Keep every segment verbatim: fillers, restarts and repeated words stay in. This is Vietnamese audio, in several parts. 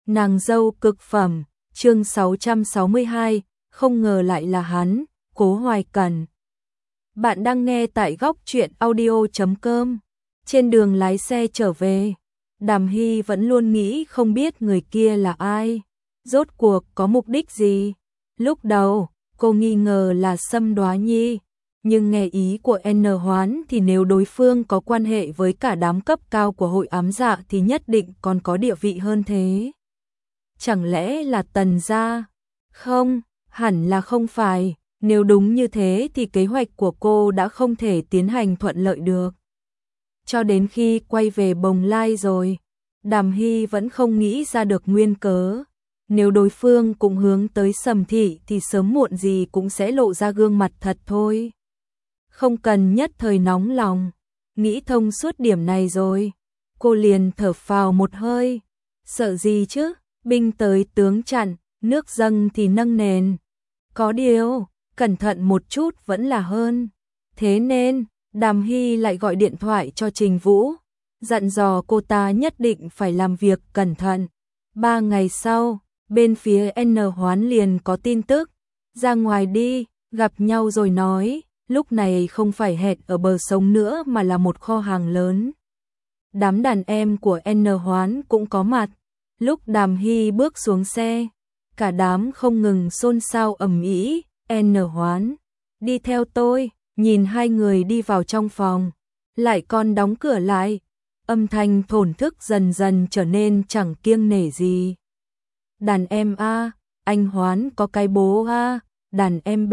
Nàng dâu cực phẩm, chương sáu trăm sáu mươi hai, không ngờ lại là hắn, Cố Hoài Cẩn. Bạn đang nghe tại góc truyện audio chấm com. Trên đường lái xe trở về, Đàm Hy vẫn luôn nghĩ không biết người kia là ai, rốt cuộc có mục đích gì. Lúc đầu, cô nghi ngờ là Sâm Đoá Nhi, nhưng nghe ý của N Hoán thì nếu đối phương có quan hệ với cả đám cấp cao của hội ám dạ thì nhất định còn có địa vị hơn thế. Chẳng lẽ là Tần gia? Không, hẳn là không phải, nếu đúng như thế thì kế hoạch của cô đã không thể tiến hành thuận lợi được. Cho đến khi quay về Bồng Lai rồi, Đàm Hy vẫn không nghĩ ra được nguyên cớ. Nếu đối phương cũng hướng tới Sầm thị thì sớm muộn gì cũng sẽ lộ ra gương mặt thật thôi. Không cần nhất thời nóng lòng, nghĩ thông suốt điểm này rồi, cô liền thở phào một hơi. Sợ gì chứ, binh tới tướng chặn, nước dâng thì nâng nền. Có điều, cẩn thận một chút vẫn là hơn. Thế nên, Đàm Hy lại gọi điện thoại cho Trình Vũ, dặn dò cô ta nhất định phải làm việc cẩn thận. Ba ngày sau, bên phía N Hoán liền có tin tức, ra ngoài đi, gặp nhau rồi nói, lúc này không phải hẹn ở bờ sông nữa mà là một kho hàng lớn. Đám đàn em của N Hoán cũng có mặt, lúc Đàm Hy bước xuống xe, cả đám không ngừng xôn xao ầm ĩ. N Hoán, đi theo tôi, nhìn hai người đi vào trong phòng, lại còn đóng cửa lại, âm thanh thổn thức dần dần trở nên chẳng kiêng nể gì. Đàn em A, anh Hoán có cái bố A, đàn em B.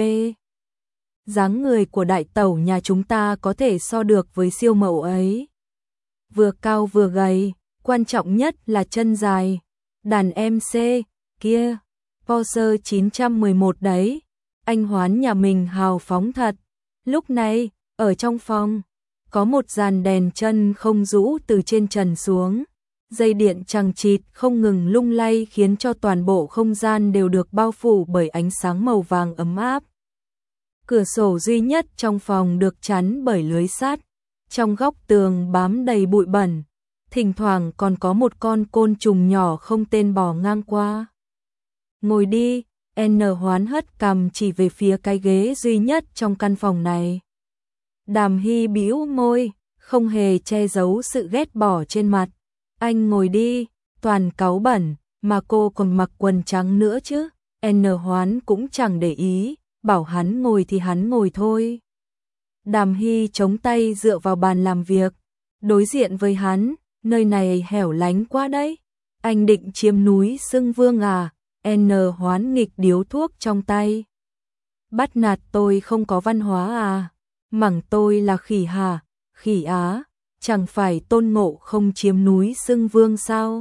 Dáng người của đại tẩu nhà chúng ta có thể so được với siêu mẫu ấy. Vừa cao vừa gầy, quan trọng nhất là chân dài. Đàn em C, kia, Porsche chín một một đấy. Anh Hoán nhà mình hào phóng thật. Lúc này, ở trong phòng, có một dàn đèn chân không rũ từ trên trần xuống. Dây điện chằng chịt không ngừng lung lay khiến cho toàn bộ không gian đều được bao phủ bởi ánh sáng màu vàng ấm áp. Cửa sổ duy nhất trong phòng được chắn bởi lưới sắt. Trong góc tường bám đầy bụi bẩn, thỉnh thoảng còn có một con côn trùng nhỏ không tên bò ngang qua. Ngồi đi, N Hoán hất cằm chỉ về phía cái ghế duy nhất trong căn phòng này. Đàm Hy bĩu môi, không hề che giấu sự ghét bỏ trên mặt. Anh ngồi đi, toàn cáu bẩn, mà cô còn mặc quần trắng nữa chứ. N Hoán cũng chẳng để ý, bảo hắn ngồi thì hắn ngồi thôi. Đàm Hy chống tay dựa vào bàn làm việc, đối diện với hắn, nơi này hẻo lánh quá đấy. Anh định chiếm núi Xưng Vương à? N Hoán nghịch điếu thuốc trong tay. Bắt nạt tôi không có văn hóa à? Mẳng tôi là khỉ hả? Khỉ á? Chẳng phải Tôn Ngộ không chiếm núi Xưng Vương sao?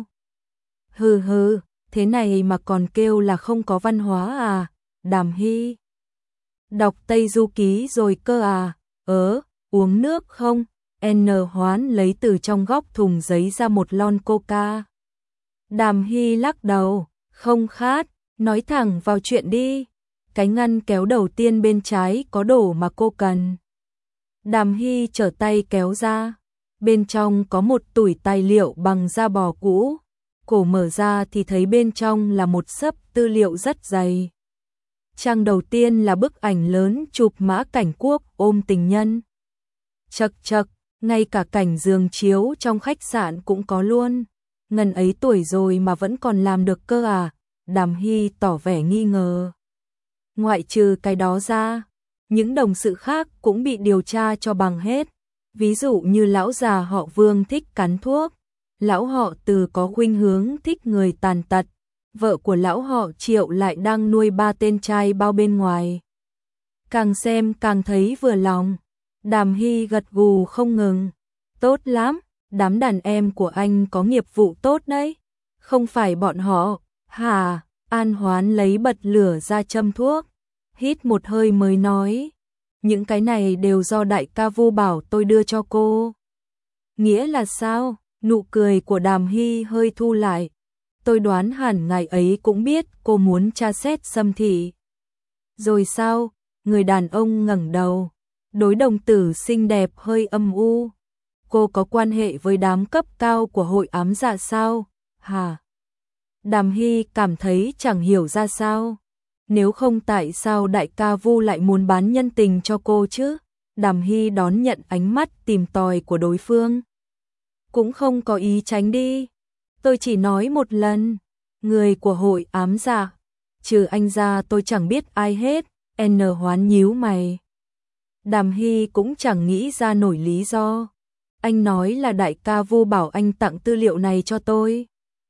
Hừ hừ, thế này mà còn kêu là không có văn hóa à? Đàm Hy, đọc Tây Du Ký rồi cơ à? Ớ, uống nước không? N Hoán lấy từ trong góc thùng giấy ra một lon coca. Đàm Hy lắc đầu, không khát, nói thẳng vào chuyện đi. Cái ngăn kéo đầu tiên bên trái có đồ mà cô cần. Đàm Hy trở tay kéo ra, bên trong có một tủi tài liệu bằng da bò cũ. Cổ mở ra thì thấy bên trong là một xấp tư liệu rất dày. Trang đầu tiên là bức ảnh lớn chụp Mã Cảnh Quốc ôm tình nhân. Chật chật, ngay cả cảnh giường chiếu trong khách sạn cũng có luôn. Ngần ấy tuổi rồi mà vẫn còn làm được cơ à? Đàm Hy tỏ vẻ nghi ngờ. Ngoại trừ cái đó ra, những đồng sự khác cũng bị điều tra cho bằng hết. Ví dụ như lão già họ Vương thích cắn thuốc, lão họ Từ có khuynh hướng thích người tàn tật, vợ của lão họ Triệu lại đang nuôi ba tên trai bao bên ngoài. Càng xem càng thấy vừa lòng. Đàm Hy gật gù không ngừng. Tốt lắm, đám đàn em của anh có nghiệp vụ tốt đấy. Không phải bọn họ, hả? An Hoán lấy bật lửa ra châm thuốc, hít một hơi mới nói. Những cái này đều do đại ca Vu bảo tôi đưa cho cô. Nghĩa là sao? Nụ cười của Đàm Hy hơi thu lại. Tôi đoán hẳn ngài ấy cũng biết cô muốn tra xét Sâm thị. Rồi sao? Người đàn ông ngẩng đầu, đối đồng tử xinh đẹp hơi âm u. Cô có quan hệ với đám cấp cao của hội ám dạ sao? Hả? Đàm Hy cảm thấy chẳng hiểu ra sao. Nếu không tại sao đại ca Vu lại muốn bán nhân tình cho cô chứ? Đàm Hy đón nhận ánh mắt tìm tòi của đối phương. Cũng không có ý tránh đi. Tôi chỉ nói một lần. Người của hội ám dạ. Trừ anh ra tôi chẳng biết ai hết. N Hoán nhíu mày. Đàm Hy cũng chẳng nghĩ ra nổi lý do. Anh nói là đại ca Vu bảo anh tặng tư liệu này cho tôi.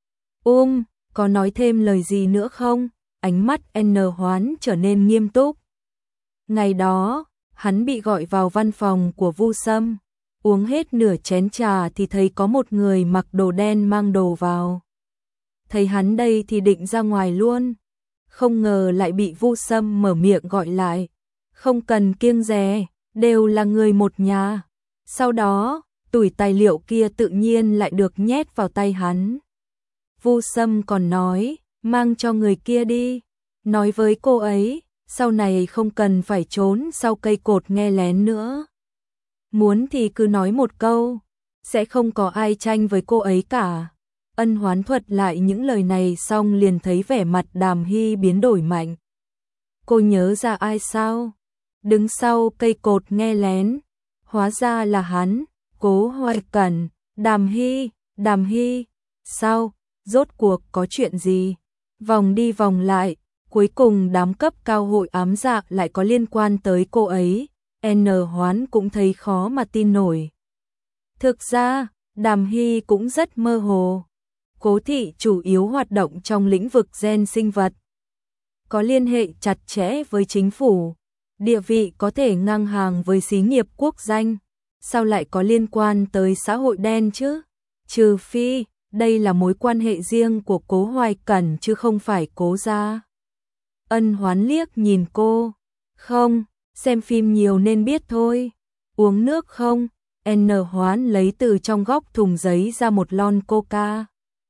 Um, có nói thêm lời gì nữa không? Ánh mắt N Hoán trở nên nghiêm túc. Ngày đó, hắn bị gọi vào văn phòng của Vu Sâm. Uống hết nửa chén trà thì thấy có một người mặc đồ đen mang đồ vào. Thấy hắn đây thì định ra ngoài luôn. Không ngờ lại bị Vu Sâm mở miệng gọi lại. Không cần kiêng dè, đều là người một nhà. Sau đó, tủi tài liệu kia tự nhiên lại được nhét vào tay hắn. Vu Sâm còn nói, mang cho người kia đi. Nói với cô ấy, sau này không cần phải trốn sau cây cột nghe lén nữa. Muốn thì cứ nói một câu, sẽ không có ai tranh với cô ấy cả. Ân Hoán thuật lại những lời này xong liền thấy vẻ mặt Đàm Hy biến đổi mạnh. Cô nhớ ra ai sao? Đứng sau cây cột nghe lén. Hóa ra là hắn, Cố Hoài Cẩn. Đàm Hy, Đàm Hy. Sao? Rốt cuộc có chuyện gì? Vòng đi vòng lại, cuối cùng đám cấp cao hội ám dạ lại có liên quan tới cô ấy. N Hoán cũng thấy khó mà tin nổi. Thực ra, Đàm Hy cũng rất mơ hồ. Cố thị chủ yếu hoạt động trong lĩnh vực gen sinh vật. Có liên hệ chặt chẽ với chính phủ. Địa vị có thể ngang hàng với xí nghiệp quốc danh. Sao lại có liên quan tới xã hội đen chứ? Trừ phi, đây là mối quan hệ riêng của Cố Hoài Cẩn chứ không phải Cố gia. Ân Hoán liếc nhìn cô. Không, xem phim nhiều nên biết thôi. Uống nước không? N Hoán lấy từ trong góc thùng giấy ra một lon coca.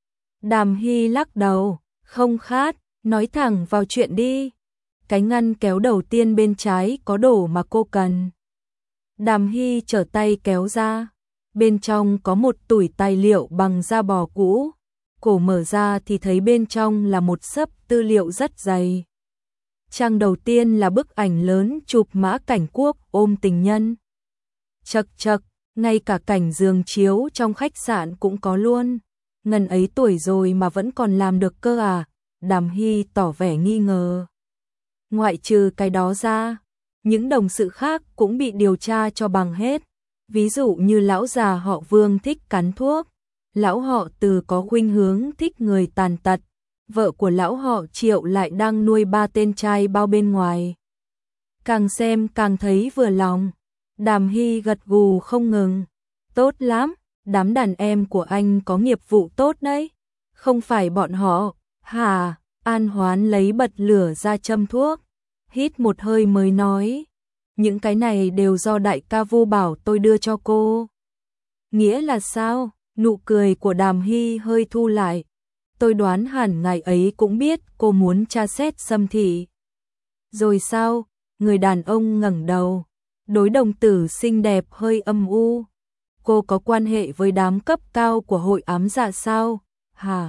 Đàm Hy lắc đầu. Không khát, nói thẳng vào chuyện đi. Cái ngăn kéo đầu tiên bên trái có đồ mà cô cần. Đàm Hy trở tay kéo ra. Bên trong có một tủi tài liệu bằng da bò cũ. Cổ mở ra thì thấy bên trong là một xấp tư liệu rất dày. Trang đầu tiên là bức ảnh lớn chụp Mã Cảnh Quốc ôm tình nhân. Chật chật, ngay cả cảnh giường chiếu trong khách sạn cũng có luôn. Ngần ấy tuổi rồi mà vẫn còn làm được cơ à? Đàm Hy tỏ vẻ nghi ngờ. Ngoại trừ cái đó ra, những đồng sự khác cũng bị điều tra cho bằng hết. Ví dụ như lão già họ Vương thích cắn thuốc, lão họ Từ có khuynh hướng thích người tàn tật, vợ của lão họ Triệu lại đang nuôi ba tên trai bao bên ngoài. Càng xem càng thấy vừa lòng. Đàm Hy gật gù không ngừng. Tốt lắm, đám đàn em của anh có nghiệp vụ tốt đấy. Không phải bọn họ, hả? An Hoán lấy bật lửa ra châm thuốc. Hít một hơi mới nói. Những cái này đều do đại ca Vu bảo tôi đưa cho cô. Nghĩa là sao? Nụ cười của Đàm Hy hơi thu lại. Tôi đoán hẳn ngày ấy cũng biết cô muốn tra xét Sâm thị. Rồi sao? Người đàn ông ngẩng đầu. Đối đồng tử xinh đẹp hơi âm u. Cô có quan hệ với đám cấp cao của hội ám dạ sao? Hả?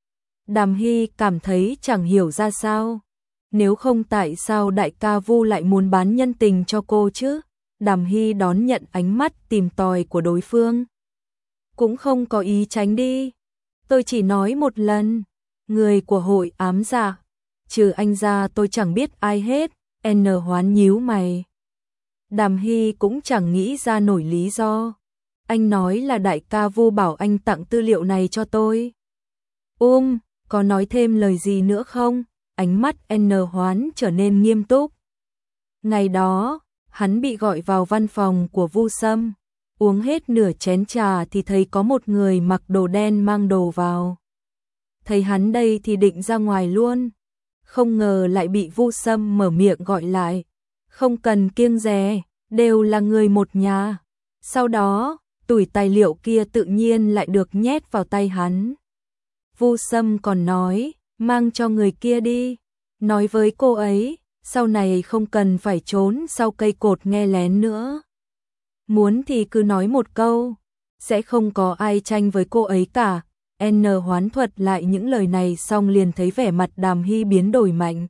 Đàm Hy cảm thấy chẳng hiểu ra sao. Nếu không tại sao đại ca Vu lại muốn bán nhân tình cho cô chứ? Đàm Hy đón nhận ánh mắt tìm tòi của đối phương. Cũng không có ý tránh đi. Tôi chỉ nói một lần. Người của hội ám dạ. Trừ anh ra tôi chẳng biết ai hết. N Hoán nhíu mày. Đàm Hy cũng chẳng nghĩ ra nổi lý do. Anh nói là đại ca Vu bảo anh tặng tư liệu này cho tôi. Um, có nói thêm lời gì nữa không? Ánh mắt N Hoán trở nên nghiêm túc. Ngày đó, hắn bị gọi vào văn phòng của Vu Sâm. Uống hết nửa chén trà thì thấy có một người mặc đồ đen mang đồ vào. Thấy hắn đây thì định ra ngoài luôn. Không ngờ lại bị Vu Sâm mở miệng gọi lại. Không cần kiêng dè, đều là người một nhà. Sau đó, tủi tài liệu kia tự nhiên lại được nhét vào tay hắn. Vu Sâm còn nói, mang cho người kia đi. Nói với cô ấy, sau này không cần phải trốn sau cây cột nghe lén nữa. Muốn thì cứ nói một câu, sẽ không có ai tranh với cô ấy cả. N Hoán thuật lại những lời này xong liền thấy vẻ mặt Đàm Hy biến đổi mạnh.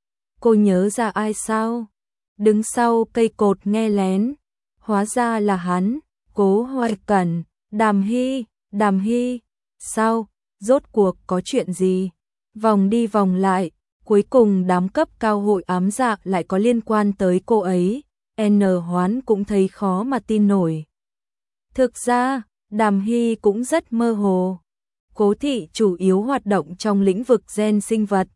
Cô nhớ ra ai sao? Đứng sau cây cột nghe lén. Hóa ra là hắn, Cố Hoài Cẩn. Đàm Hy, Đàm Hy. Sao? Rốt cuộc có chuyện gì? Vòng đi vòng lại, cuối cùng đám cấp cao hội ám dạ lại có liên quan tới cô ấy. N Hoán cũng thấy khó mà tin nổi. Thực ra, Đàm Hy cũng rất mơ hồ. Cố thị chủ yếu hoạt động trong lĩnh vực gen sinh vật,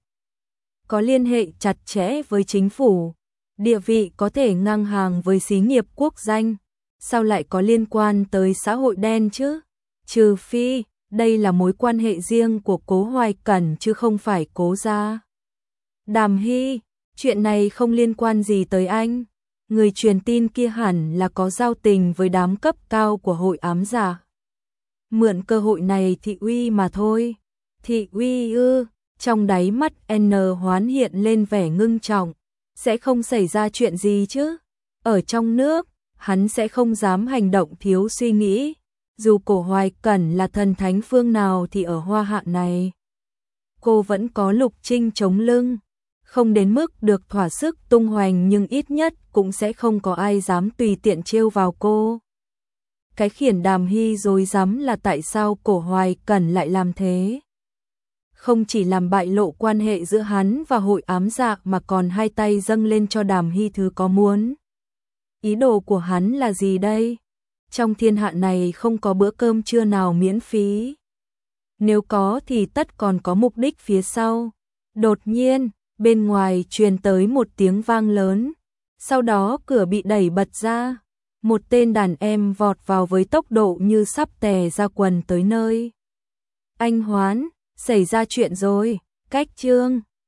có liên hệ chặt chẽ với chính phủ, địa vị có thể ngang hàng với xí nghiệp quốc danh, sao lại có liên quan tới xã hội đen chứ? Trừ phi, đây là mối quan hệ riêng của Cố Hoài Cẩn chứ không phải Cố gia. Đàm Hy, chuyện này không liên quan gì tới anh. Người truyền tin kia hẳn là có giao tình với đám cấp cao của hội ám giả. Mượn cơ hội này thị uy mà thôi. Thị uy ư? Trong đáy mắt N Hoán hiện lên vẻ ngưng trọng. Sẽ không xảy ra chuyện gì chứ? Ở trong nước, hắn sẽ không dám hành động thiếu suy nghĩ. Dù Cố Hoài Cẩn là thần thánh phương nào thì ở Hoa Hạ này, cô vẫn có Lục Trinh chống lưng. Không đến mức được thỏa sức tung hoành nhưng ít nhất cũng sẽ không có ai dám tùy tiện trêu vào cô. Cái khiến Đàm Hy rối rắm là tại sao Cố Hoài Cẩn lại làm thế. Không chỉ làm bại lộ quan hệ giữa hắn và hội ám dạ mà còn hai tay dâng lên cho Đàm Hy thứ có muốn. Ý đồ của hắn là gì đây? Trong thiên hạ này không có bữa cơm trưa nào miễn phí. Nếu có thì tất còn có mục đích phía sau. Đột nhiên, bên ngoài truyền tới một tiếng vang lớn. Sau đó cửa bị đẩy bật ra. Một tên đàn em vọt vào với tốc độ như sắp tè ra quần tới nơi. Anh Hoán, xảy ra chuyện rồi. Cách chương